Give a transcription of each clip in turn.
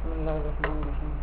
بسم الله الرحمن الرحيم.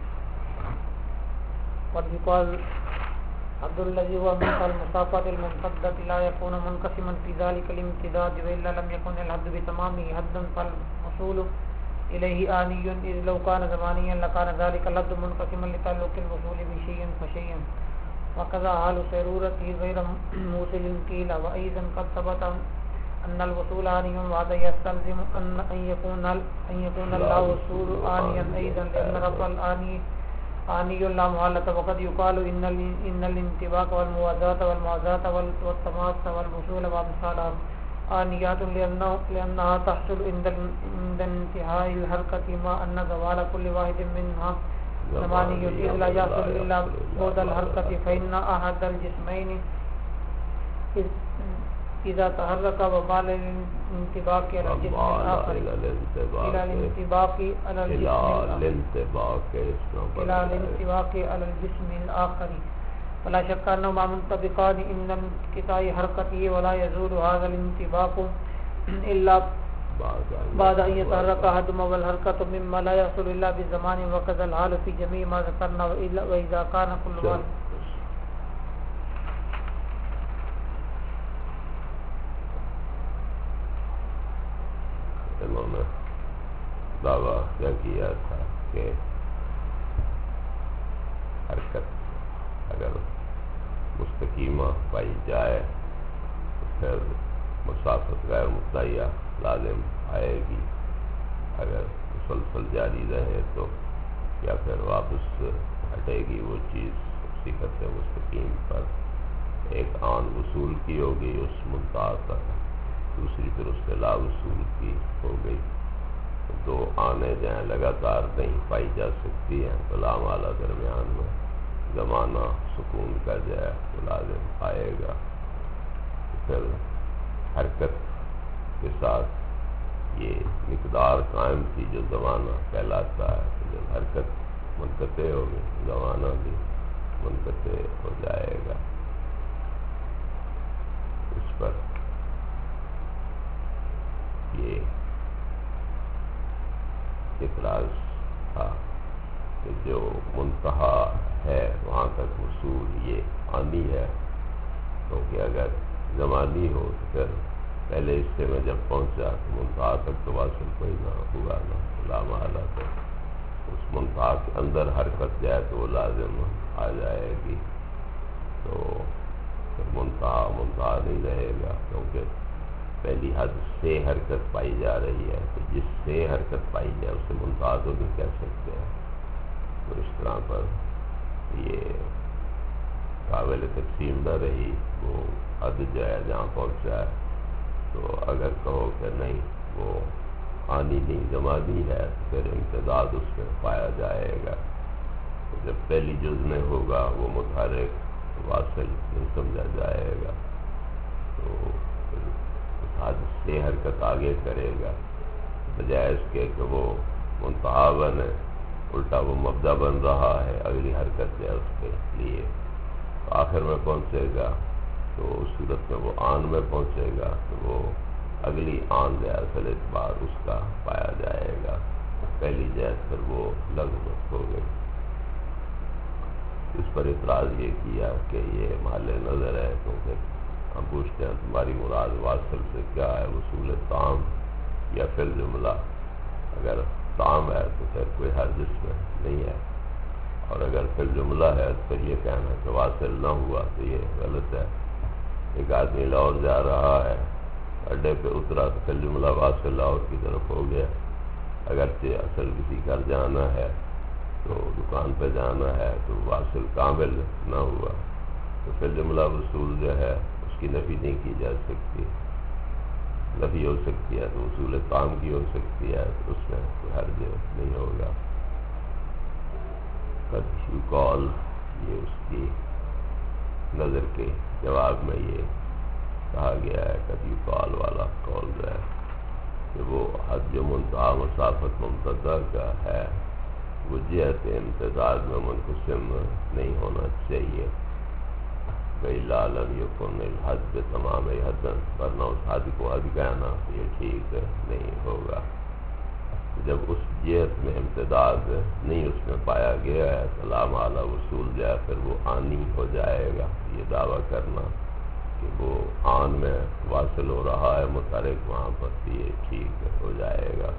ويقال عبد الذي هو من المسافات الممتدة لا يكون منقسما في ذلك الامتداد وإلا لم يكن الحد بتمامه حدا فالوصول إليه آني إذ لو كان زمانيا لكان ذلك الحد منقسما لتعلق الوصول بشيء فشيء وكذا حال سيرورته غير موصل قيل وأيضا قد ثبت أن الوصول آني وهذا يستلزم أن يكون الله وصول آنيا أيضا لأن رفع الآني آني لا محالة وقد يقال إن الانطباق والموازاة والتماس والوصول وامثالها آنيات لأنها تحصل عند انتهاء الحركة ما أن زوال كل واحد منها زماني إذ لا يحصل إلا بعد الحركة فإن أحد الجسمين إذا تحرك ومال الانطباق على الجسم الآخر إلى الانطباق على الجسم الآخر فلا شك أنهما منطبقان إن انقطاع حركته ولا يزول هذا الانطباق إلا بعد أن يتحرك أحدهما والحركة مما لا يحصل إلا بالزمان وكذا الحال في جميع ما ذكرنا وإذا كان كل واحد انہوں نے دعویٰ کیا تھا کہ حرکت اگر مستقیمہ پائی جائے تو پھر مسافت غیر متعیہ لازم آئے گی، اگر مسلسل جاری رہے تو یا پھر واپس ہٹے گی وہ چیز اسی خط مستقیم پر۔ ایک آن وصول کی ہوگی اس منتہا تک، دوسری پھر اس کے لا وصول کی ہو گئی، دو آنے جائیں لگاتار نہیں پائی جا سکتی ہیں تو لامالا درمیان میں زمانہ سکون کا جائے تو لازم آئے گا۔ پھر حرکت کے ساتھ یہ مقدار قائم تھی جو زمانہ کہلاتا ہے، جب حرکت منقطع ہوگی زمانہ بھی منقطع ہو جائے گا۔ اس پر یہ اعتراض تھا کہ جو منتہا ہے وہاں تک وصول یہ آنی ہے، کیونکہ اگر زمانی ہو تو پھر پہلے حصے میں جب پہنچا تو منتہا تک تو واصل کوئی نہ ہوا نہ لامحالہ، تو اس منتہا کے اندر حرکت جائے تو وہ لازم آ جائے گی، تو پھر منتہا نہیں رہے گا، کیونکہ پہلی حد سے حرکت پائی جا رہی ہے، تو جس سے حرکت پائی جائے اسے منتہا تو نہیں کہہ سکتے ہیں۔ تو اس طرح پر یہ قابل تقسیم نہ رہی، وہ حد جو ہے جہاں پہنچا ہے، تو اگر کہو کہ نہیں وہ آنی نہیں زمانی ہے تو پھر امتداد اس میں پایا جائے گا، تو جب پہلی جز میں ہوگا وہ متحرک واصل نہیں سمجھا جائے گا، تو حد سے حرکت آگے کرے گا بجائے اس کے کہ وہ منتہا بنے، الٹا وہ مبدا بن رہا ہے، اگلی حرکت ہے اس کے لیے، تو آخر میں پہنچے گا تو اس صورت میں وہ آن میں پہنچے گا تو وہ اگلی آن جو اصل اعتبار اس کا پایا جائے گا، پہلی جہت پھر وہ لغو ہو گئی۔ اس پر اعتراض یہ کیا کہ یہ محل نظر ہے، کیونکہ ہم پوچھتے ہیں تمہاری مراد واصل سے کیا ہے، وصول تام یا فی الجملہ؟ اگر تام ہے تو پھر کوئی حرج اس میں نہیں ہے، اور اگر فی الجملہ ہے تو پھر یہ کہنا کہ واصل نہ ہوا تو یہ غلط ہے۔ ایک آدمی لاہور جا رہا ہے، اڈے پہ اترا تو فی الجملہ واصل لاہور کی طرف ہو گیا، اگرچہ اصل کسی گھر جانا ہے تو دکان پہ جانا ہے تو واصل کامل نہ ہوا، تو فی الجملہ وصول جو ہے اس کی نفی نہیں کی جا سکتی، نفی ہو سکتی ہے تو وصول تام کی ہو سکتی ہے، تو اس میں کوئی حرج نہیں ہوگا۔ قد یقال، یہ اس کی نظر کے جواب میں یہ کہا گیا ہے، قد یقال والا قول جو ہے کہ وہ حد جو منتہا مسافت ممتدہ کا ہے وہ جہت امتداد میں منقسم نہیں ہونا چاہیے، وَإِلَّا لَمْ يَكُنِ الْحَدُّ بِتَمَامِ حَدٍّ، ورنہ اس حد کو حد کہنا یہ ٹھیک نہیں ہوگا۔ جب اس جہت میں امتداد نہیں اس میں پایا گیا ہے تو لام اعلیٰ وصول جو ہے پھر وہ آنی ہو جائے گا. یہ دعویٰ کرنا کہ وہ آن میں واصل ہو رہا ہے متحرک وہاں پر بھی یہ ٹھیک ہو جائے گا،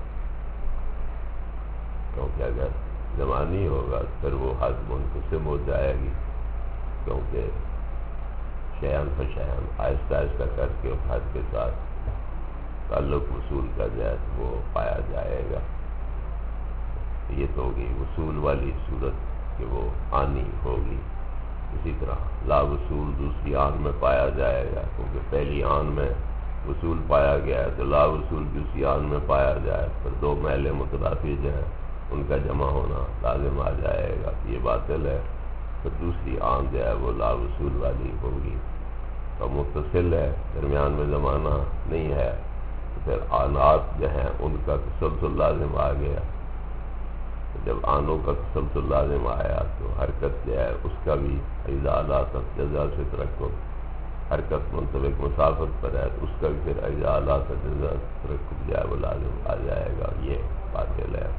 کیونکہ اگر زمانی ہوگا پھر وہ حد منقسم ہو جائے گی، کیونکہ شیئن فشیئن آہستہ آہستہ کر کے اس حد کے ساتھ تعلق وصول کا جہت وہ پایا جائے گا. یہ تو ہوگی وصول والی صورت کہ وہ آنی ہوگی. اسی طرح لا وصول دوسری آن میں پایا جائے گا، کیونکہ پہلی آن میں وصول پایا گیا ہے تو لا وصول دوسری آن میں پایا جائے پھر دو محل مترادف جو ہیں ان کا جمع ہونا لازم آ جائے گا. یہ باطل ہے. پھر دوسری آن جو ہے وہ لا وصول والی ہوگی. تو متصل ہے، درمیان میں زمانہ نہیں ہے، تو پھر آنات جو ہیں ان کا تسلسل لازم آ گیا. جب آنوں کا تسلسل لازم آیا تو حرکت جو ہے اس کا بھی اذا لا تجزا سے ترکب، حرکت منطبق مسافت پر ہے تو اس کا بھی پھر اذا لا تجزا ترکب جو ہے وہ لازم آ جائے گا. یہ باطل ہے.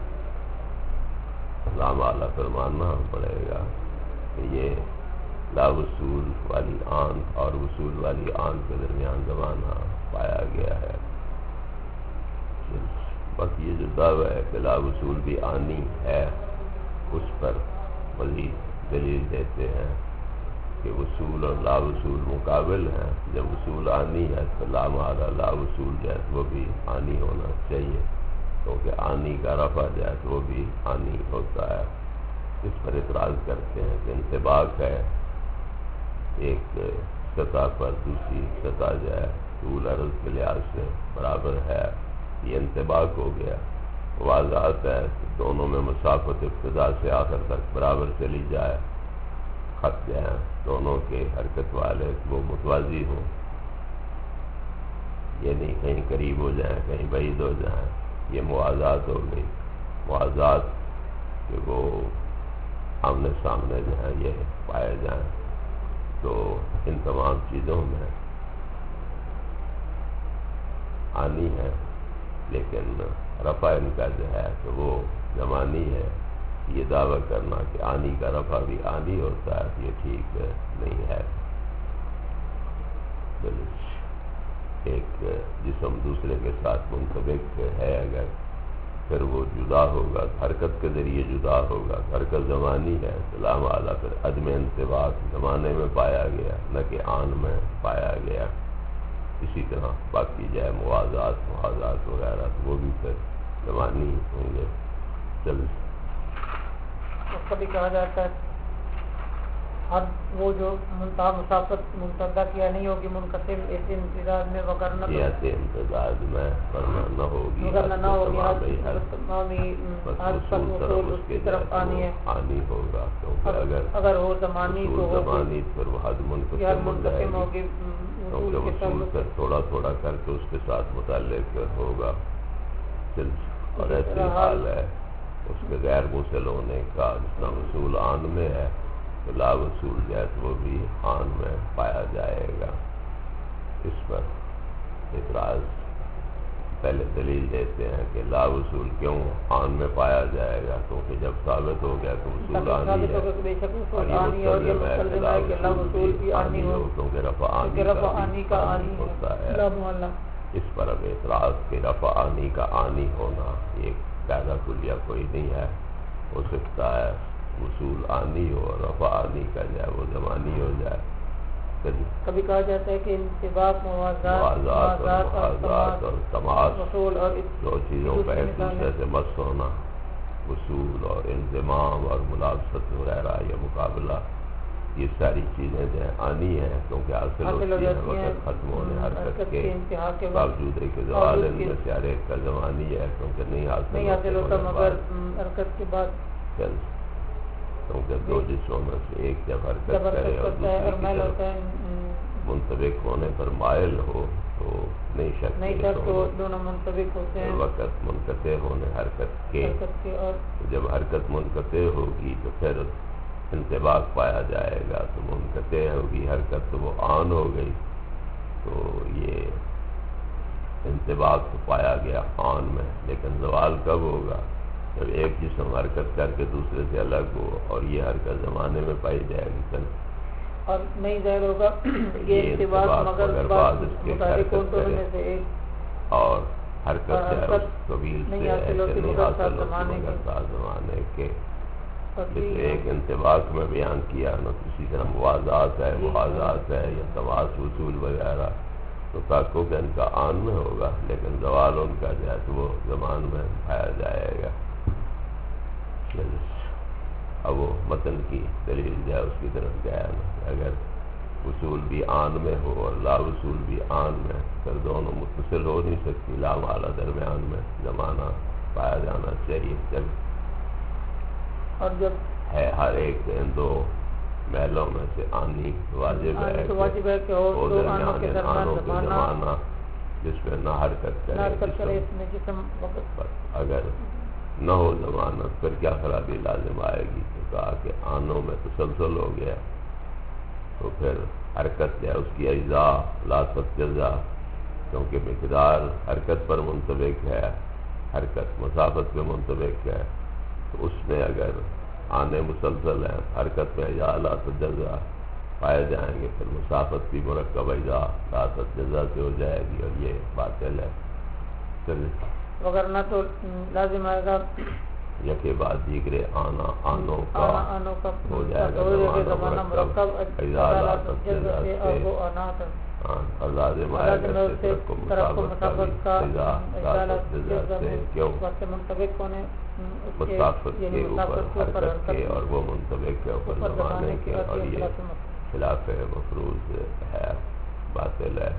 لام اعلیٰ پر ماننا پڑے گا کہ یہ لا وصول والی آن اور وصول والی آن کے درمیان زمانہ پایا گیا ہے. باقی یہ جو دعویٰ ہے کہ لا وصول بھی آنی ہے اس پر مزید دلیل دیتے ہیں کہ وصول اور لا وصول مقابل ہیں. جب وصول آنی ہے تو لام اعلیٰ لا وصول جو ہے وہ بھی آنی ہونا چاہیے، کیونکہ آنی کا رفع جو ہے وہ بھی آنی ہوتا ہے. اس پر اعتراض کرتے ہیں کہ انطباق ہے ایک سطح پر دوسری سطح جو ہے طول عرض کے لحاظ سے برابر ہے، یہ انطباق ہو گیا. واضحات ہے کہ دونوں میں مسافت ابتدا سے آخر تک برابر چلی جائے، خط جو ہیں دونوں کے حرکت والے وہ متوازی ہوں، یہ نہیں کہیں قریب ہو جائیں کہیں بعید ہو جائیں. یہ موازات ہو گئی. موازات کہ وہ آمنے سامنے جو ہیں یہ پائے جائیں. تو ان تمام چیزوں میں آنی ہے، لیکن رفع ان کا جو ہے تو وہ زمانی ہے. یہ دعویٰ کرنا کہ آنی کا رفع بھی آنی ہوتا ہے یہ ٹھیک نہیں ہے. ایک جسم دوسرے کے ساتھ منطبق ہے اگر پھر وہ جدا ہوگا، حرکت کے ذریعے جدا ہوگا، حرکت زمانی ہے تو لام اعلیٰ پھر عدم انطباق زمانے میں پایا گیا نہ کہ آن میں پایا گیا. اسی طرح باقی جائے موازات وغیرہ تو وہ بھی پھر زمانی ہوں گے. کبھی کہا جاتا ہے حد وہ جو منتہا مسافت منتدہ کیا نہیں ہوگی منقسم اس امتداد میں وغیرہ ایسے امتداد میں ورنہ نہ ہوگی اس کی طرف آنی ہے آنی ہوگا، کیونکہ اگر وہ زمانی تو زمانی پھر وہ حد منقسم ہوگی کیونکہ وصول سے تھوڑا تھوڑا کر کے اس کے ساتھ متعلق ہوگا. اور ایسی حال ہے اس کے غیر موصل ہونے کا، جس طرح وصول آن میں ہے تو لا وصول جو ہے تو وہ بھی آن میں پایا جائے گا. اس پر اعتراض پہلے دلیل دیتے ہیں کہ لا وصول کیوں آن میں پایا جائے گا، کیونکہ جب ثابت ہو گیا تو وصول آنی ہے اور یہ مستلزم ہے کہ لا وصول بھی آنی ہو، کیونکہ رفع آنی کا آنی ہوتا ہے. اس پر اب اعتراض کہ رفع آنی کا آنی ہونا ایک قاعدہ کلیہ کوئی نہیں ہے. ہو سکتا ہے وصول آنی ہو اور رفع آنی کا جائے وہ زمانی ہو جائے. کبھی کہا جاتا ہے کہ انطباق موازات اور تماس وصول اور دو چیزوں کا ایک دوسرے سے مس ہونا، وصول اور انضمام اور ملابست وغیرہ یا مقابلہ، یہ ساری چیزیں جو ہیں آنی ہیں کیونکہ حاصل ہوتی ہیں وقت ختم ہونے حرکت کے باوجود ہے کہ زوال ان میں سے ہر ایک کا زمانی ہے، کیونکہ نہیں حاصل ہوتا مگر حرکت کے بعد کیونکہ دو جسموں میں سے ایک جب حرکت کرے اور دوسری کی طرف منطبق ہونے پر مائل ہو تو نہیں شک دونوں منطبق ہوتے ہیں. وقت منقطع ہونے حرکت کے اور جب حرکت منقطع ہوگی تو پھر انطباق پایا جائے گا تو منقطع ہوگی حرکت تو وہ آن ہو گئی. تو یہ انطباق تو پایا گیا آن میں، لیکن زوال کب ہوگا؟ جب ایک جسم حرکت کر کے دوسرے سے الگ ہو، اور یہ حرکت زمانے میں پائی جائے گی اور نہیں ظاہر ہوگا یہ انطباق مگر بعد اس کے حرکت کرے اور حرکت ہے اس قبیل سے ایسے نہیں حاصل ہوتی مگر بعد زمانے کے، جیسے ایک انطباق میں بیان کیا نا، کسی طرح موازات ہے، محاذات ہے یا تماس وصول وغیرہ، تو تحقق ان کا آن میں ہوگا، لیکن زوال ان کا جو ہے تو وہ زمان میں پایا جائے گا۔ اب وہ متن کی دلیل جو ہے اس کی طرف گیا نا، اگر وصول بھی آن میں ہو اور لا وصول بھی آن میں، پھر دونوں متصل ہو نہیں سکتی، لا مالا درمیان میں زمانہ پایا جانا چاہیے۔ جب اور جب ہے ہر ایک ان دو محلوں میں سے آنی واجب ہے کہ وہ درمیان ان آنوں کے زمانہ جس میں نہ حرکت کرے اگر نہ ہو ضمانت، پھر کیا خرابی لازم آئے گی؟ تو کہا کہ آنوں میں تسلسل ہو گیا تو پھر حرکت ہے اس کی اجزا لا تجزا، کیونکہ مقدار حرکت پر منطبق ہے، حرکت مسافت پہ منطبق ہے، تو اس میں اگر آنے مسلسل ہیں، حرکت میں اجزا لا تجزا پائے جائیں گے، پھر مسافت بھی مرکب اجزا لا تجزا سے ہو جائے گی، اور یہ باطل ہے۔ وگرنہ تو لازم آئے گا یکے بعد دیگرے آنوں کا ہو جائے گا زمانہ مرکب اجزا لا تجزا سے، اور لازم آئے گا طرف کو مسافت کا اجزا لا تجزا سے، کیوں؟ منطبق ہونے مسافت کے اوپر حرکت کے، اور وہ منطبق کے اوپر زمانے کے، اور یہ خلاف مفروض ہے، باطل ہے۔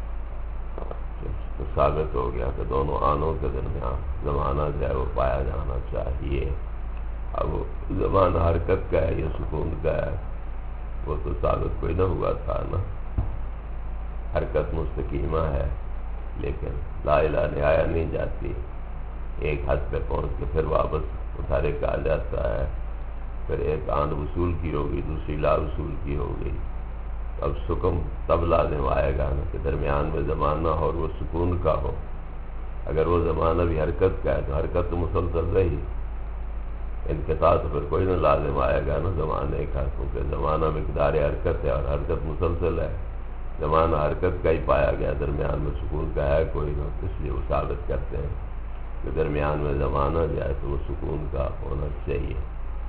تو ثابت ہو گیا کہ دونوں آنوں کے درمیان زمانہ جو ہے وہ پایا جانا چاہیے۔ اب زمانہ حرکت کا ہے یا سکون کا ہے وہ تو ثابت کوئی نہ ہوا تھا نا۔ حرکت مستقیمہ ہے لیکن لا الہ نہایا نہیں جاتی، ایک حد پہ پہنچ کے پھر واپس متحرک آ جاتا ہے، پھر ایک آن وصول کی ہوگی دوسری لا وصول کی ہوگی۔ اب سکم تب لازم آئے گا نا کہ درمیان میں زمانہ اور وہ سکون کا ہو۔ اگر وہ زمانہ بھی حرکت کا ہے تو حرکت تو مسلسل رہی، انقطاع تو پھر کوئی نہ لازم آئے گا نا زمانے کا، کیونکہ زمانہ مقدار حرکت ہے اور حرکت مسلسل ہے، زمانہ حرکت کا ہی پایا گیا، درمیان میں سکون کا ہے کوئی نہ، اس لیے وہ ثابت کرتے ہیں کہ درمیان میں زمانہ جائے تو وہ سکون کا ہونا چاہیے۔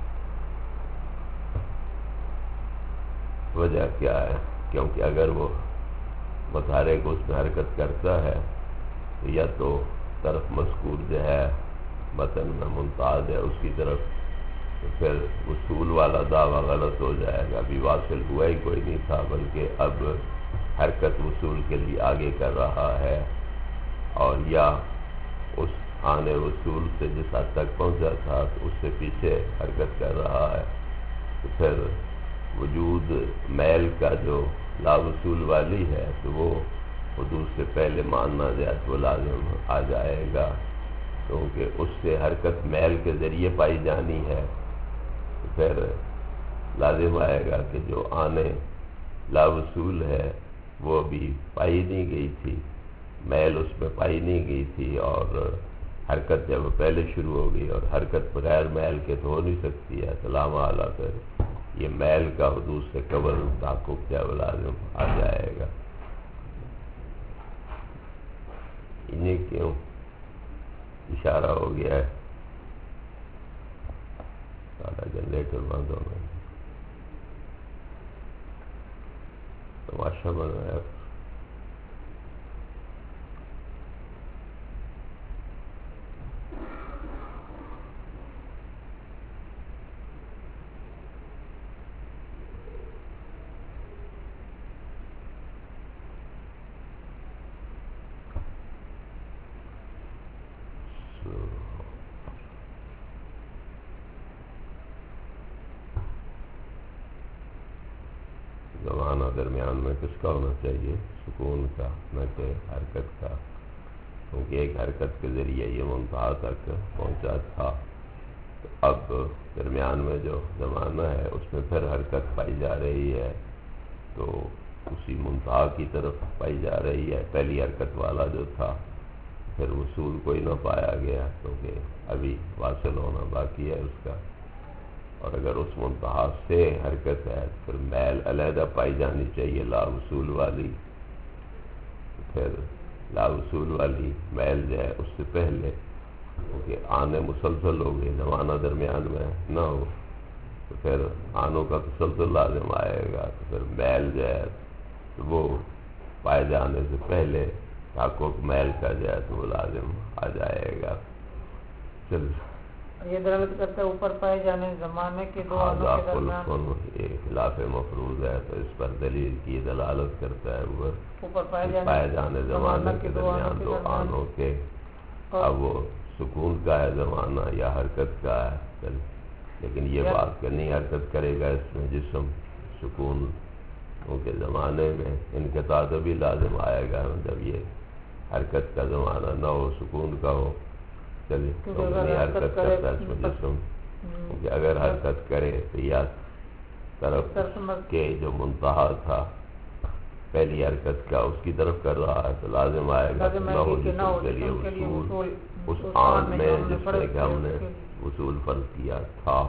وجہ کیا ہے؟ کیونکہ اگر وہ متحرک اس میں حرکت کرتا ہے تو یا تو طرف مذکور جو ہے متن میں ممتاز ہے اس کی طرف، تو پھر وصول والا دعویٰ غلط ہو جائے گا، ابھی واصل ہوا ہی کوئی نہیں تھا بلکہ اب حرکت وصول کے لیے آگے کر رہا ہے، اور یا اس آنے وصول سے جس حد تک پہنچا تھا تو اس سے پیچھے حرکت کر رہا ہے، تو پھر وجود میل کا جو لا وصول والی ہے تو وہ حدود سے پہلے ماننا جائے تو لازم آ جائے گا، کیونکہ اس سے حرکت میل کے ذریعے پائی جانی ہے، تو پھر لازم آئے گا کہ جو آنے لا وصول ہے وہ بھی پائی نہیں گئی تھی، میل اس میں پائی نہیں گئی تھی، اور حرکت جب پہلے شروع ہو گئی، اور حرکت بغیر میل کے تو ہو نہیں سکتی ہے، سلام اعلیٰ پھر یہ میل کا حدود سے قبل تحقق کیا لازم آ جائے گا۔ انہیں کیوں اشارہ ہو گیا ہے؟ سارا جنریٹر بند ہونا تماشا بنایا۔ زمانہ درمیان میں کس کا ہونا چاہیے؟ سکون کا، نہ کہ حرکت کا، کیونکہ ایک حرکت کے ذریعے یہ منتہا تک پہنچا تھا، تو اب درمیان میں جو زمانہ ہے اس میں پھر حرکت پائی جا رہی ہے، تو اسی منتہا کی طرف پائی جا رہی ہے. پہلی حرکت والا جو تھا پھر وصول کوئی نہ پایا گیا کیونکہ ابھی واصل ہونا باقی ہے اس کا. اور اگر اس منتہا سے حرکت ہے پھر میل علیحدہ پائی جانی چاہیے لا وصول والی. پھر لا وصول والی میل جو ہے اس سے پہلے کیونکہ آنے مسلسل ہو گئے زمانہ درمیان میں نہ ہو تو پھر آنوں کا تسلسل لازم آئے گا. تو پھر میل جو ہے وہ پائے جانے سے پہلے تحقق میل کا جو ہے تو وہ لازم آ جائے گا. چل یہ دلالت کرتا ہے اوپر پائے جانے زمانے کے دو آنوں کے درمیان یہ خلاف مفروض ہے تو اس پر دلیل کی دلالت کرتا ہے اوپر پائے جانے زمانے کے درمیان دو آنوں کے. اب وہ سکون کا ہے زمانہ یا حرکت کا ہے لیکن یہ بات کہ نہیں حرکت کرے گا اس میں جسم سکون کے زمانے میں انقطاع بھی لازم آئے گا جب یہ حرکت کا زمانہ نہ ہو سکون کا ہو. چلیے نہیں حرکت کرتا اس میں جسم کیونکہ اگر حرکت کرے تو یا طرف کے جو منتہا تھا پہلی حرکت کا اس کی طرف کر رہا ہے تو لازم آئے گا نہ ہو جسم کے لیے وصول اس آن میں جس میں کہ ہم نے وصول فرض کیا تھا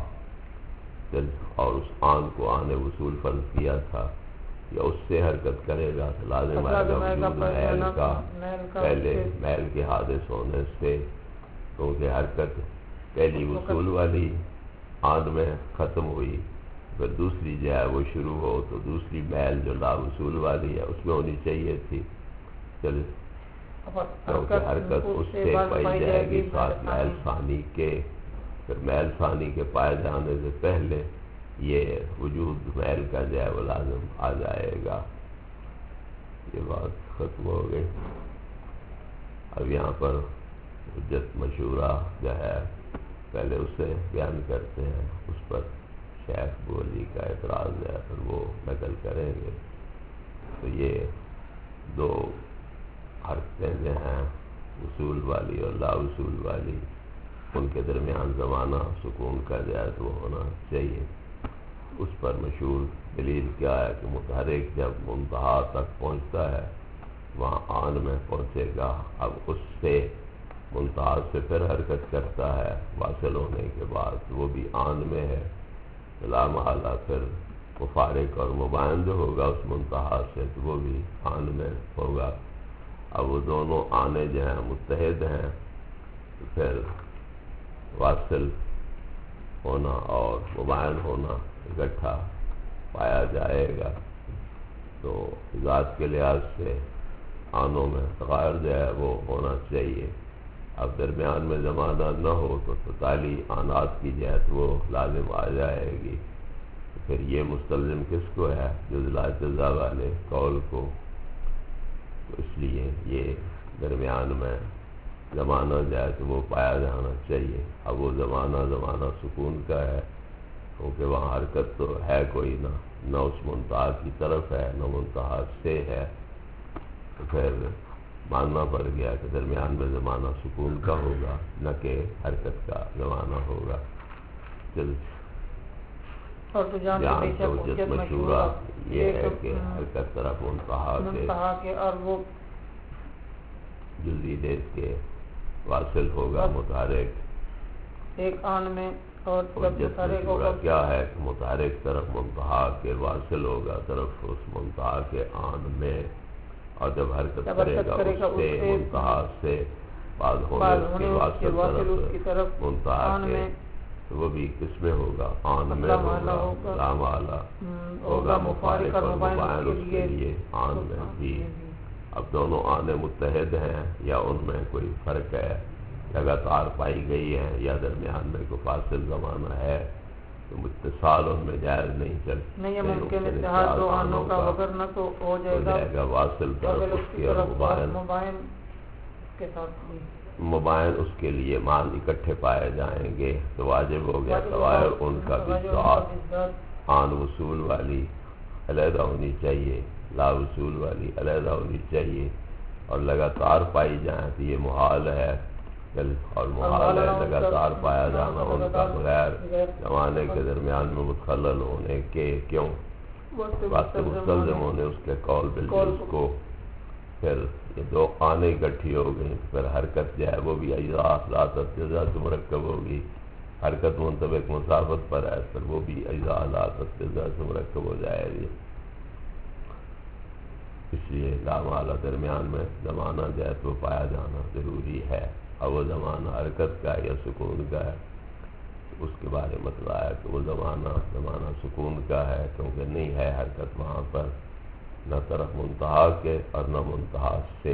اور اس آن کو آنے وصول فرض کیا تھا یا اس سے حرکت کرے گا تو لازم آئے گا وجود میل کا پہلے میل کے حادث ہونے سے کیونکہ حرکت پہلی وصول والی آن میں ختم ہوئی پھر دوسری جو ہے وہ شروع ہو تو دوسری میل جو لا وصول والی ہے اس میں ہونی چاہیے تھی. چل کیونکہ حرکت اس سے پائی جائے گی ساتھ میل ثانی کے. پھر میل ثانی کے پائے جانے سے پہلے یہ وجود میل کا جو ہے وہ لازم آ جائے گا. یہ بات ختم ہو گئی. اب یہاں پر حجت مشہورہ جو ہے پہلے اسے بیان کرتے ہیں اس پر شیخ بولی کا اعتراض ہے پھر وہ نقل کریں گے. تو یہ دو حرکتیں جو ہیں وصول والی اور لا وصول والی ان کے درمیان زمانہ سکون کا جو ہے تو وہ ہونا چاہیے. اس پر مشہور دلیل کیا ہے کہ متحرک جب منتہا تک پہنچتا ہے وہاں آن میں پہنچے گا. اب اس سے منتہا سے پھر حرکت کرتا ہے واصل ہونے کے بعد وہ بھی آن میں ہے لا محالہ پھر مفارق اور مبائن جو ہوگا اس منتہا سے تو وہ بھی آن میں ہوگا. اب وہ دونوں آنے جو ہیں متحد ہیں تو پھر واصل ہونا اور مبائن ہونا اکٹھا پایا جائے گا. تو ذات کے لحاظ سے آنوں میں تغیر جو ہے وہ ہونا چاہیے. اب درمیان میں زمانہ نہ ہو تو تالی آنات کی جہت وہ لازم آ جائے گی. پھر یہ مستلزم کس کو ہے جزلا جزا والے قول کو. تو اس لیے یہ درمیان میں زمانہ جو ہے تو وہ پایا جانا چاہیے. اب وہ زمانہ سکون کا ہے کیونکہ وہاں حرکت تو ہے کوئی نہ اس منتہا کی طرف ہے نہ منتہا سے ہے. تو پھر ماننا پڑ گیا کہ درمیان میں زمانہ سکون کا ہوگا نہ کہ حرکت کا زمانہ ہوگا. چل جان تو حجت مشہورہ یہ ہے کہ حرکت طرف منتہا کے اور وہ جلدی دیکھ کے واصل ہوگا متحرک ایک آن میں. اور حجت مشہورہ کیا ہے کہ متحرک طرف منتہا کے واصل ہوگا طرف اس منتہا کے آن میں اور جب حرکت کرے گا اس سے منتہا سے بعد ہونے کے واصل کی طرف منتہا کے تو وہ بھی کس میں ہوگا آن میں ہوگا لام اعلیٰ ہوگا مفارق اور مبائن اس کے لیے آن میں بھی. اب دونوں آنے متحد ہیں یا ان میں کوئی فرق ہے لگاتار پائی گئی ہے یا درمیان میں کوئی فاصل زمانہ ہے تو اتصال ان میں جائز نہیں چلتا. نہیں ممکن اتحاد دو آنوں کا وغیرہ تو ہو جائے گا واصل طرف اس کے اور مبائن کے ساتھ مبائن اس کے لیے مان اکٹھے پائے جائیں گے تو واجب ہو گیا سوائے ان کا بھی ذات آن وصول والی علیحدہ ہونی چاہیے لا وصول والی علیحدہ ہونی چاہیے اور لگاتار پائی جائیں تو یہ محال ہے. اور محال ہے لگاتار پایا جانا ان کا بغیر زمانے کے درمیان میں متخلل ہونے کے. کیوں وقت مستلزم ہونے اس کے قول بالجز کو، پھر یہ دو آنے اکٹھی ہو گئی، پھر حرکت جو ہے وہ بھی اجزاء لا تتجزا سے مرکب ہوگی، حرکت منطبق مسافت پر ہے پھر وہ بھی اجزاء لا تتجزا سے مرکب ہو جائے گی۔ اس لیے لام اعلیٰ درمیان میں زمانہ جو ہے تو پایا جانا ضروری ہے، اور وہ زمانہ حرکت کا یا سکون کا ہے، اس کے بارے میں بتلایا کہ وہ زمانہ سکون کا ہے، کیونکہ نہیں ہے حرکت وہاں پر نہ طرف منتہا کے اور نہ منتہا سے۔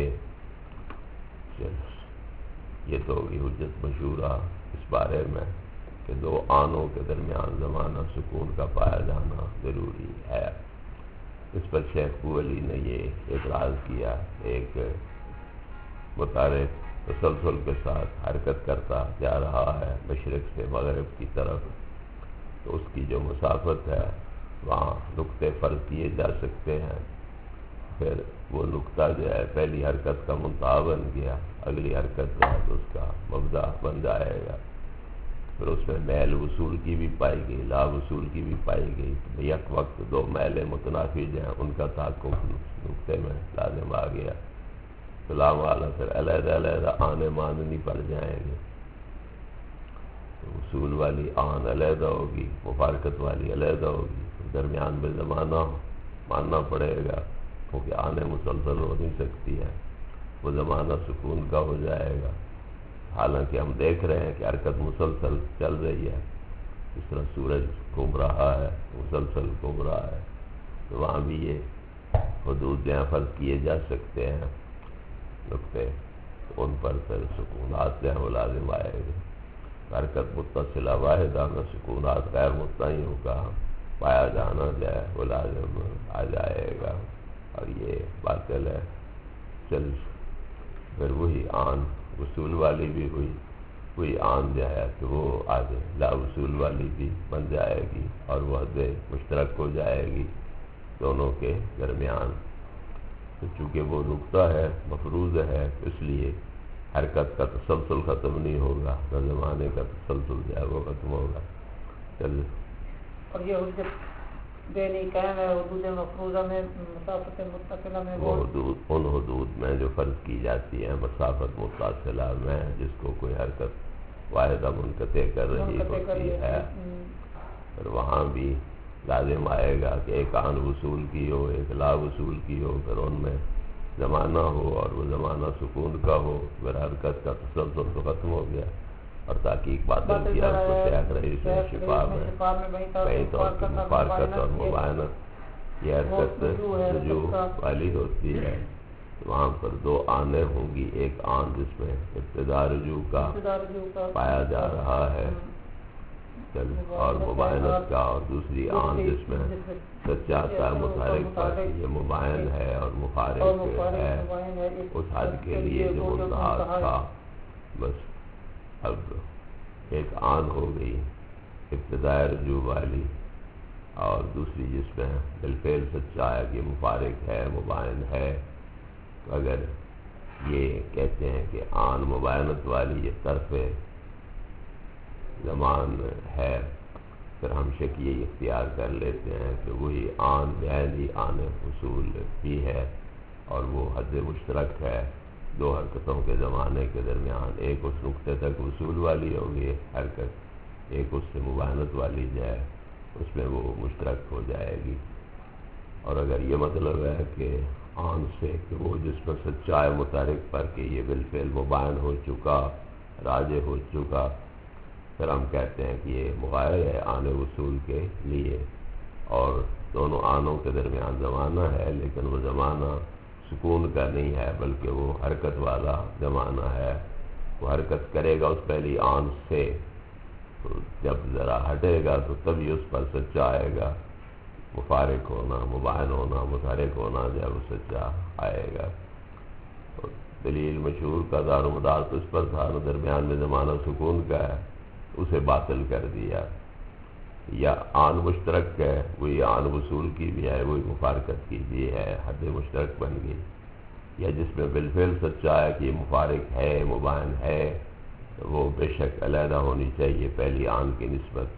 یہ تو ہوگی حجت مشہورہ اس بارے میں کہ دو آنوں کے درمیان زمانہ سکون کا پایا جانا ضروری ہے۔ اس پر شیخ ابو علی نے یہ اعتراض کیا، ایک متحرک تسلسل کے ساتھ حرکت کرتا جا رہا ہے مشرق سے مغرب کی طرف، تو اس کی جو مسافت ہے وہاں نقطے فرض کیے جا سکتے ہیں، پھر وہ نقطہ جو ہے پہلی حرکت کا منتہا بن گیا، اگلی حرکت جو ہے تو اس کا مبدا بن جائے گا، پھر اس میں میل وصول کی بھی پائی گئی، لا وصول کی بھی پائی گئی، یک وقت دو میلیں متنافی جو ہیں ان کا تحقق نقطے میں لازم آ گیا، تو لام والا پھر علیحدہ علیحدہ آنے ماننی پڑ جائیں گے، وصول والی آن علیحدہ ہوگی، مفارقت والی علیحدہ ہوگی، درمیان میں زمانہ ماننا پڑے گا کیونکہ آنے مسلسل ہو نہیں سکتی ہے، وہ زمانہ سکون کا ہو جائے گا۔ حالانکہ ہم دیکھ رہے ہیں کہ حرکت مسلسل چل رہی ہے، اس طرح سورج گھوم رہا ہے، مسلسل گھوم رہا ہے، تو وہاں بھی یہ حدود جہاں فرض کیے جا سکتے ہیں نقطے، تو ان پر پھر سکونات جو ہیں وہ لازم آئے گے۔ حرکت متصلہ واحدہ میں سکونات غیر متعین کا پایا جانا جو ہے وہ لازم آ جائے گا، اور یہ باطل ہے۔ چل پھر وہی آن وصول والی بھی وہی آن جو ہے کہ وہ آگے لا وصول والی بھی بن جائے گی، اور وہ حد مشترک ہو جائے گی دونوں کے درمیان، تو چونکہ وہ نقطہ ہے مفروض ہے، اس لیے حرکت کا تسلسل ختم نہیں ہوگا، نہ زمانے کا تسلسل جو ہے وہ ختم ہوگا۔ چل اور یہ حجت دینی قائم ہے حدود مفروضہ میں، مسافت متصلہ میں، وہ حدود ان حدود میں جو فرض کی جاتی ہیں مسافت متصلہ میں، جس کو کوئی حرکت واحدہ منقطع کر رہی ہوتی ہے، پھر وہاں بھی لازم آئے گا کہ ایک آن وصول کی ہو ایک لا وصول کی ہو، پھر ان میں زمانہ ہو اور وہ زمانہ سکون کا ہو، پھر حرکت کا تسلسل تو ختم ہو گیا، اور تحقیق باطل کیا اس کو شیخ رئیس نے شفا میں کئی طور کی مفارقت اور مباینت، یہ حرکت رجوع والی ہوتی ہے، وہاں پر دو آنے ہوں گی، ایک آن جس میں ابتدا رجوع کا پایا جا رہا ہے اور مباینت کا، اور دوسری آن جس میں سچا تا متحرک پر یہ مباین ہے اور مفارق ہے، اس حد کے لیے جو منتہا تھا، بس اب ایک آن ہو گئی ابتدائی رجوع والی، اور دوسری جس میں بالفعل سچا ہے کہ مفارق ہے مباین ہے، تو اگر یہ کہتے ہیں کہ آن مباینت والی یہ طرف زمان ہے، پھر ہم شک یہ اختیار کر لیتے ہیں کہ وہی آن یعنی آن وصول بھی ہے، اور وہ حد مشترک ہے دو حرکتوں کے زمانے کے درمیان، ایک اس نقطے تک وصول والی ہوگی حرکت، ایک اس سے مباینت والی جائے، اس میں وہ مشترک ہو جائے گی۔ اور اگر یہ مطلب ہے کہ آن سے کہ وہ جس میں سچا ہے متحرک پر کہ یہ بالفعل مباین ہو چکا راجع ہو چکا، پھر ہم کہتے ہیں کہ یہ مغایر ہے آن وصول کے لیے، اور دونوں آنوں کے درمیان زمانہ ہے، لیکن وہ زمانہ سکون کا نہیں ہے بلکہ وہ حرکت والا زمانہ ہے، وہ حرکت کرے گا اس پہلی آن سے، تو جب ذرا ہٹے گا تو تبھی اس پر سچا آئے گا، مفارق ہونا مباین ہونا متحرک ہونا جب وہ سچا آئے گا۔ اور دلیل مشہور کا دار و مدار تو اس پر تھا، درمیان میں زمانہ سکون کا ہے، اسے باطل کر دیا، یا آن مشترک ہے وہی آن وصول کی بھی ہے وہی مفارقت کی بھی ہے، حد مشترک بن گئی، یا جس میں بالفعل سچا ہے کہ یہ مفارق ہے مباین ہے، وہ بے شک علیحدہ ہونی چاہیے پہلی آن کی نسبت،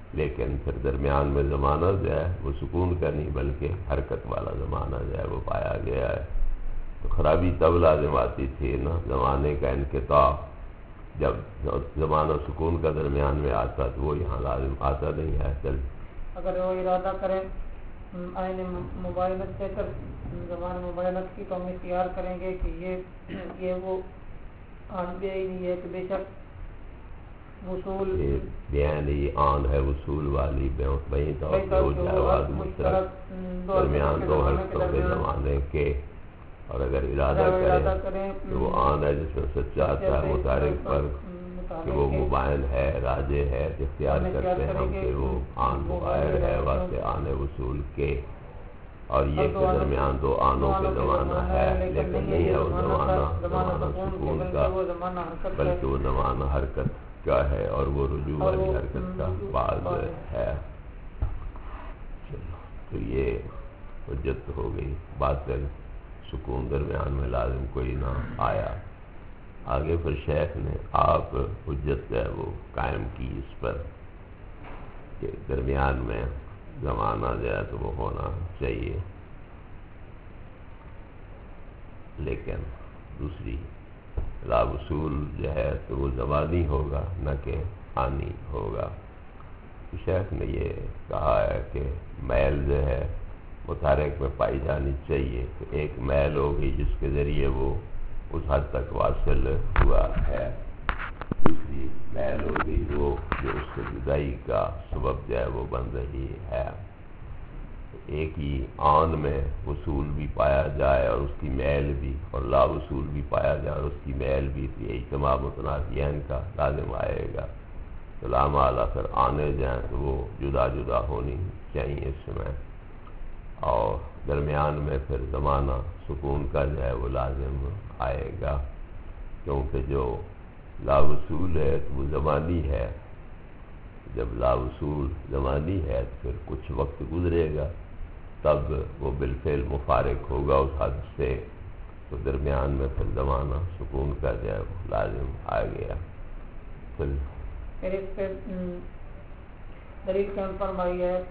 لیکن پھر درمیان میں زمانہ جو ہے وہ سکون کا نہیں بلکہ حرکت والا زمانہ جو ہے وہ پایا گیا ہے. تو خرابی تب لازم آتی تھی نا، زمانے کا انقطاع، جب زمانہ سکون کا درمیان میں آتا تو وہ یہاں لازم آتا نہیں ہے. چل اگر وہ ارادہ کریں آئین مباینت سے کر زمان مباینت کی، تو ہم اختیار کریں گے کہ یہ وہ آن بھی نہیں ہے کہ بے شک وصول بیان یہ آن ہے وصول والی وہیں طور پہ ہو جائے واد مشترک درمیان دو حرکتوں کے زمانے کے. اور اگر ارادہ کریں تو وہ آن ہے جس میں سچا آتا ہے متحرک پر کہ وہ مبائن ہے، راجع ہے، اختیار کرتے ہیں ہم کہ وہ آن مغایر ہے واسطے آن وصول کے. اور یہ کہ درمیان دو آنوں کے زمانہ ہے، لیکن نہیں ہے وہ زمانہ سکون کا بلکہ وہ زمانہ حرکت کا ہے، اور وہ رجوع والی حرکت کا بعض ہے. چلو تو یہ حجت ہو گئی. باطل سکون درمیان میں لازم کوئی نہ آیا. آگے پھر شیخ نے آپ حجت جو ہے وہ قائم کی اس پر کہ درمیان میں زمانہ جو ہے تو وہ ہونا چاہیے، لیکن دوسری لا وصول جو ہے تو وہ زمانی ہوگا نہ کہ آنی ہوگا. شیخ نے یہ کہا ہے کہ میل جو ہے متحرک میں پائی جانی چاہیے، تو ایک میل ہوگی جس کے ذریعے وہ اس حد تک واصل ہوا ہے، دوسری میل ہوگی وہ جو اس سے جدائی کا سبب جو ہے وہ بن رہی ہے. ایک ہی آن میں وصول بھی پایا جائے اور اس کی میل بھی، اور لا وصول بھی پایا جائے اور اس کی میل بھی، تو یہ اجتماع متنافیین کا لازم آئے گا. تو لا مالا پھر آنے جائیں تو وہ جدا جدا ہونی چاہیے اس میں، اور درمیان میں پھر زمانہ سکون کا جو ہے وہ لازم آئے گا، کیونکہ جو لا وصول ہے تو وہ زمانی ہے. جب لا وصول زمانی ہے تو پھر کچھ وقت گزرے گا تب وہ بالفعل مفارق ہوگا اس حد سے، تو درمیان میں پھر زمانہ سکون کا جو ہے وہ لازم آ گیا. پھر اس پہ دلیل قائم فرمائی ہے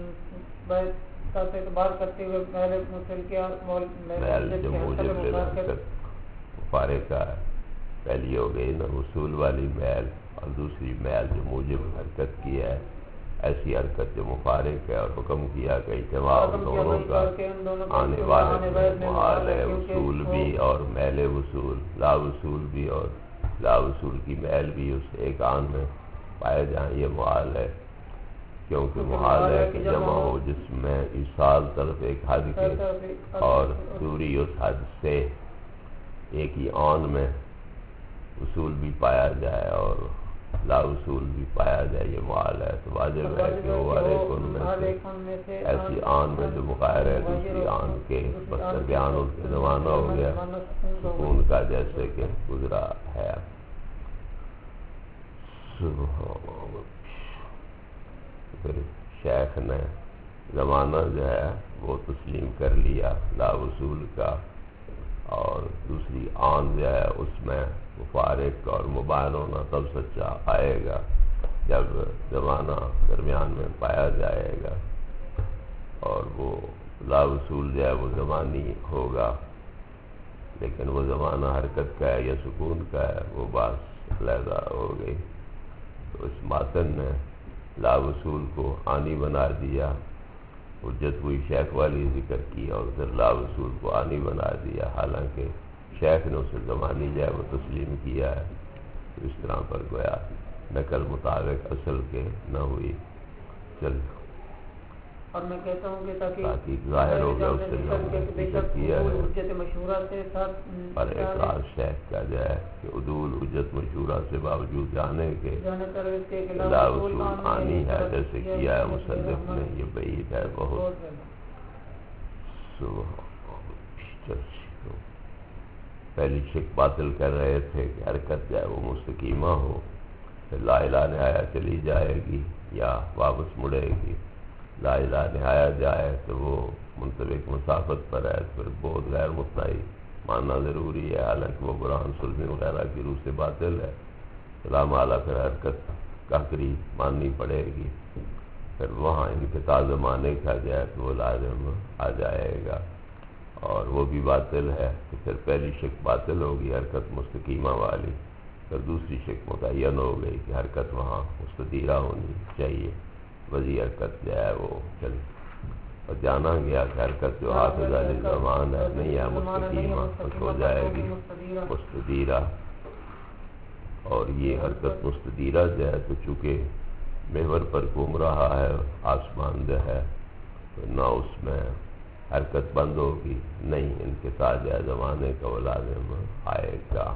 اعتبار کرتے ہوئے محل مسل کے محل جو موجب مفارق کا پہلی ہو گئی نا وصول والی محل، اور دوسری محل جو موجب حرکت کی ہے، ایسی حرکت جو مفارق ہے، اور حکم کیا کہ اجتماع دونوں کا آنے والے محال ہے، وصول بھی اور محل وصول، لا وصول بھی اور لا وصول کی محل بھی اس ایک آن میں پائے جائیں، یہ محال ہے. کیونکہ محال ہے کہ جمع ہو جس میں ایصال طرف ایک حد کے اور دوری اس حد سے ایک ہی آن میں وصول بھی پایا جائے اور لا وصول بھی پایا جائے، یہ محال ہے. تو واجب ہے کہ وہ ہر ایک ان میں سے ایسی آن میں جو مغایر ہے دوسری آن کے، بس درمیان ان کے زمانہ ہو گیا سکون کا جیسے کہ گزرا ہے. پھر شیخ نے زمانہ جو ہے وہ تسلیم کر لیا لا وصول کا، اور دوسری آن جو ہے اس میں مفارق اور مبائن ہونا تب سچا آئے گا جب زمانہ درمیان میں پایا جائے گا، اور وہ لا وصول جو ہے وہ زمانی ہوگا، لیکن وہ زمانہ حرکت کا ہے یا سکون کا ہے وہ بات علیحدہ ہو گئی. تو اس ماتن نے لا وصول کو آنی بنا دیا، حجت ہوئی شیخ والی ذکر کی، اور پھر لا وصول کو آنی بنا دیا، حالانکہ شیخ نے اسے زمانی جو ہے وہ تسلیم کیا ہے. تو اس طرح پر گویا نقل مطابق اصل کے نہ ہوئی. چل اور میں کہتا ہوں کہ تاکہ ظاہر ہو گیا اس سے ذکر کیا ہے، حجت مشہورہ سے پر اقرار شیخ کا جو ہے کہ عدول حجت مشہورہ سے باوجود جانے کے لا وصول آنی ہے جیسے کیا ہے مصنف نے، یہ بعید ہے بہت. پہلی شک باطل کر رہے تھے کہ حرکت جائے وہ مستقیمہ ہو، پھر لا الہ نہایہ چلی جائے گی یا واپس مڑے گی. لا الہ نہایہ جائے تو وہ منطبق مسافت پر ہے، پھر بہت غیر مطمئن ماننا ضروری ہے، حالانکہ وہ قرآن سلمی وغیرہ کی روح سے باطل ہے. لا مالا پھر حرکت کاکری ماننی پڑے گی، پھر وہاں انقطاع زمانے کا جائے تو وہ لازم آ جائے گا، اور وہ بھی باطل ہے کہ پھر پہلی شک باطل ہوگی حرکت مستقیمہ والی، پھر دوسری شک متعین ہو گئی کہ حرکت وہاں مستدیرہ ہونی چاہیے، وزی حرکت جو ہے وہ چلی، اور جانا گیا کہ حرکت جو حافظ علی زمان ہے نہیں ہے مستقیمہ، کچھ ہو جائے گی مستدیرہ، اور یہ حرکت مستدیرہ جو ہے تو چونکہ محور پر گھوم رہا ہے آسمان جو ہے تو نہ اس میں حرکت بند ہوگی، نہیں انقطاع زمانے کا وہ لازم آئے گا۔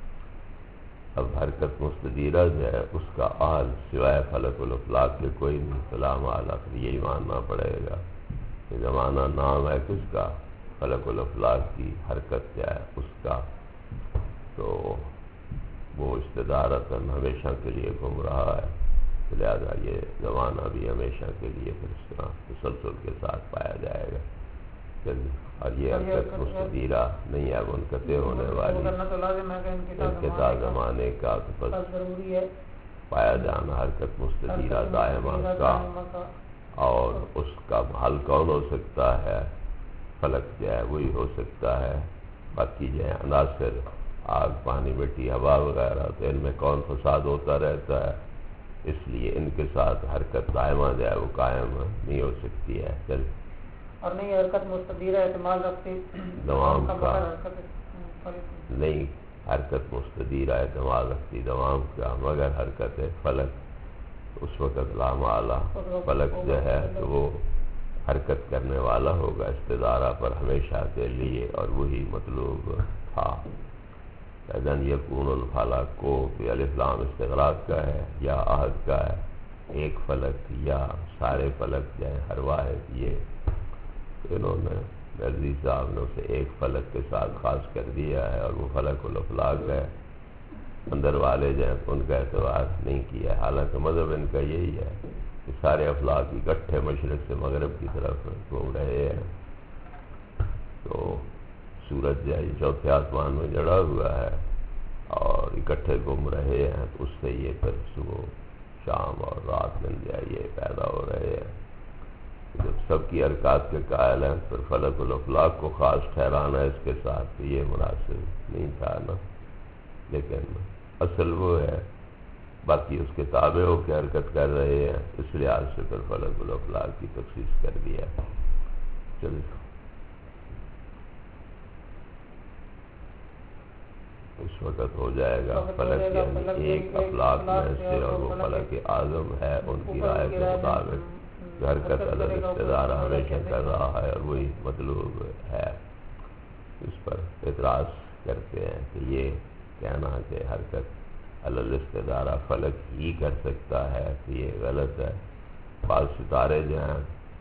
اب حرکت مستدیرہ جو ہے اس کا حال سوائے فلک الافلاک کے کوئی نہیں، فلا محالہ پھر یہی ماننا پڑے گا کہ زمانہ نام ہے کس کا؟ فلک الافلاک کی حرکت کیا ہے اس کا، تو وہ استدارتاً ہمیشہ کے لیے گھوم رہا ہے، لہذا یہ زمانہ بھی ہمیشہ کے لیے پھر اس طرح تسلسل کے ساتھ پایا جائے گا۔ اور یہ حرکت مستدیرہ نہیں ہے منقطع ہونے والی، انقطاع زمانے کا تو بس پایا جانا حرکت مستدیرہ دائمہ کا، اور اس کا حل کون ہو سکتا ہے؟ فلک جو ہے وہی ہو سکتا ہے، باقی جو ہے عناصر آگ پانی مٹی ہوا وغیرہ تو ان میں کون فساد ہوتا رہتا ہے، اس لیے ان کے ساتھ حرکت دائمہ جو ہے وہ قائم نہیں ہو سکتی ہے۔ چل اور نہیں حرکت مستدیرہ احتمال رکھتے دوام کا نہیں، حرکت مستدیرہ احتمال رکھتی دوام کا، مگر حرکت فلک اس وقت لا محالہ فلک جو ہے تو وہ حرکت کرنے والا ہوگا استدارہ پر ہمیشہ کے لیے، اور وہی مطلوب تھا۔ اذن یکون الفلک کو بھی الف لام استغراق کا ہے یا عہد کا ہے، ایک فلک یا سارے فلک جو ہے ہر واحد، یہ انہوں نے مرزی صاحب نے اسے ایک فلک کے ساتھ خاص کر دیا ہے، اور وہ فلک الافلاک ہے، اندر والے جو ہیں ان کا اعتبار نہیں کیا ہے، حالانکہ مذہب ان کا یہی ہے کہ سارے افلاک اکٹھے مشرق سے مغرب کی طرف گھوم رہے ہیں، تو سورج جو ہے چوتھے آسمان میں جڑا ہوا ہے اور اکٹھے گھوم رہے ہیں، تو اس سے یہ پھر صبح شام اور رات دن جو ہے یہ پیدا ہو رہے ہیں۔ جب سب کی حرکات کے قائل ہیں پھر فلک الافلاک کو خاص ٹھہرانا اس کے ساتھ تو یہ مناسب نہیں تھا نا، لیکن اصل وہ ہے باقی اس کے تابع ہو کے حرکت کر رہے ہیں، اس لحاظ سے پھر فلک الافلاک کی تخصیص کر دیا۔ چلیے اس وقت ہو جائے گا فلک یعنی ایک افلاک میں سے، اور وہ فلک اعظم ہے ان کی رائے کے مطابق جو حرکت الگ استدارہ ہمیشہ کر رہا ہے، اور وہی مطلوب ہے۔ اس پر اعتراض کرتے ہیں کہ یہ کہنا کہ حرکت الگ استدارہ فلک ہی کر سکتا ہے کہ یہ غلط ہے۔ بعض ستارے جو ہیں،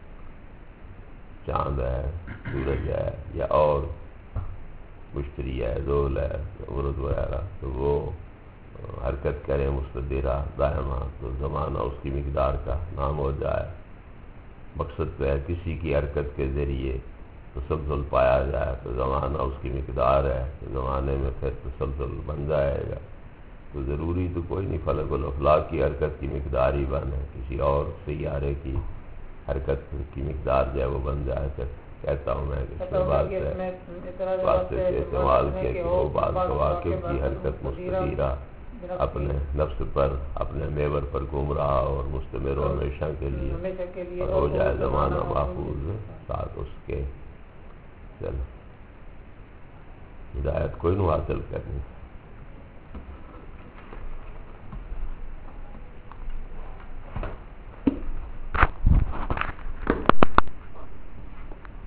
چاند ہے، سورج ہے، یا اور مشتری ہے، زول ہے، عروج وغیرہ، تو وہ حرکت کریں مستدیرہ دائمہ تو زمانہ اس کی مقدار کا نام ہو جائے۔ مقصد تو ہے کسی کی حرکت کے ذریعے تسلسل پایا جائے، تو زمانہ اس کی مقدار ہے، تو زمانے میں پھر تسلسل بن جائے گا۔ تو ضروری تو کوئی نہیں فلک الافلاک کی حرکت کی مقدار ہی بنے، کسی اور سیارے کی حرکت کی مقدار جو ہے وہ بن جائے۔ پھر کہتا ہوں میں کہ اس میں بات ہے واسطے سے استعمال کیا کہ وہ بعض کواکب کی حرکت مستدیرہ اپنے نفس پر اپنے محور پر گھوم رہا اور مستمر و ہمیشہ کے لیے، اور ہو جائے زمانہ محفوظ ساتھ اس کے۔ چل ہدایت کوئی نو حاصل کرنی۔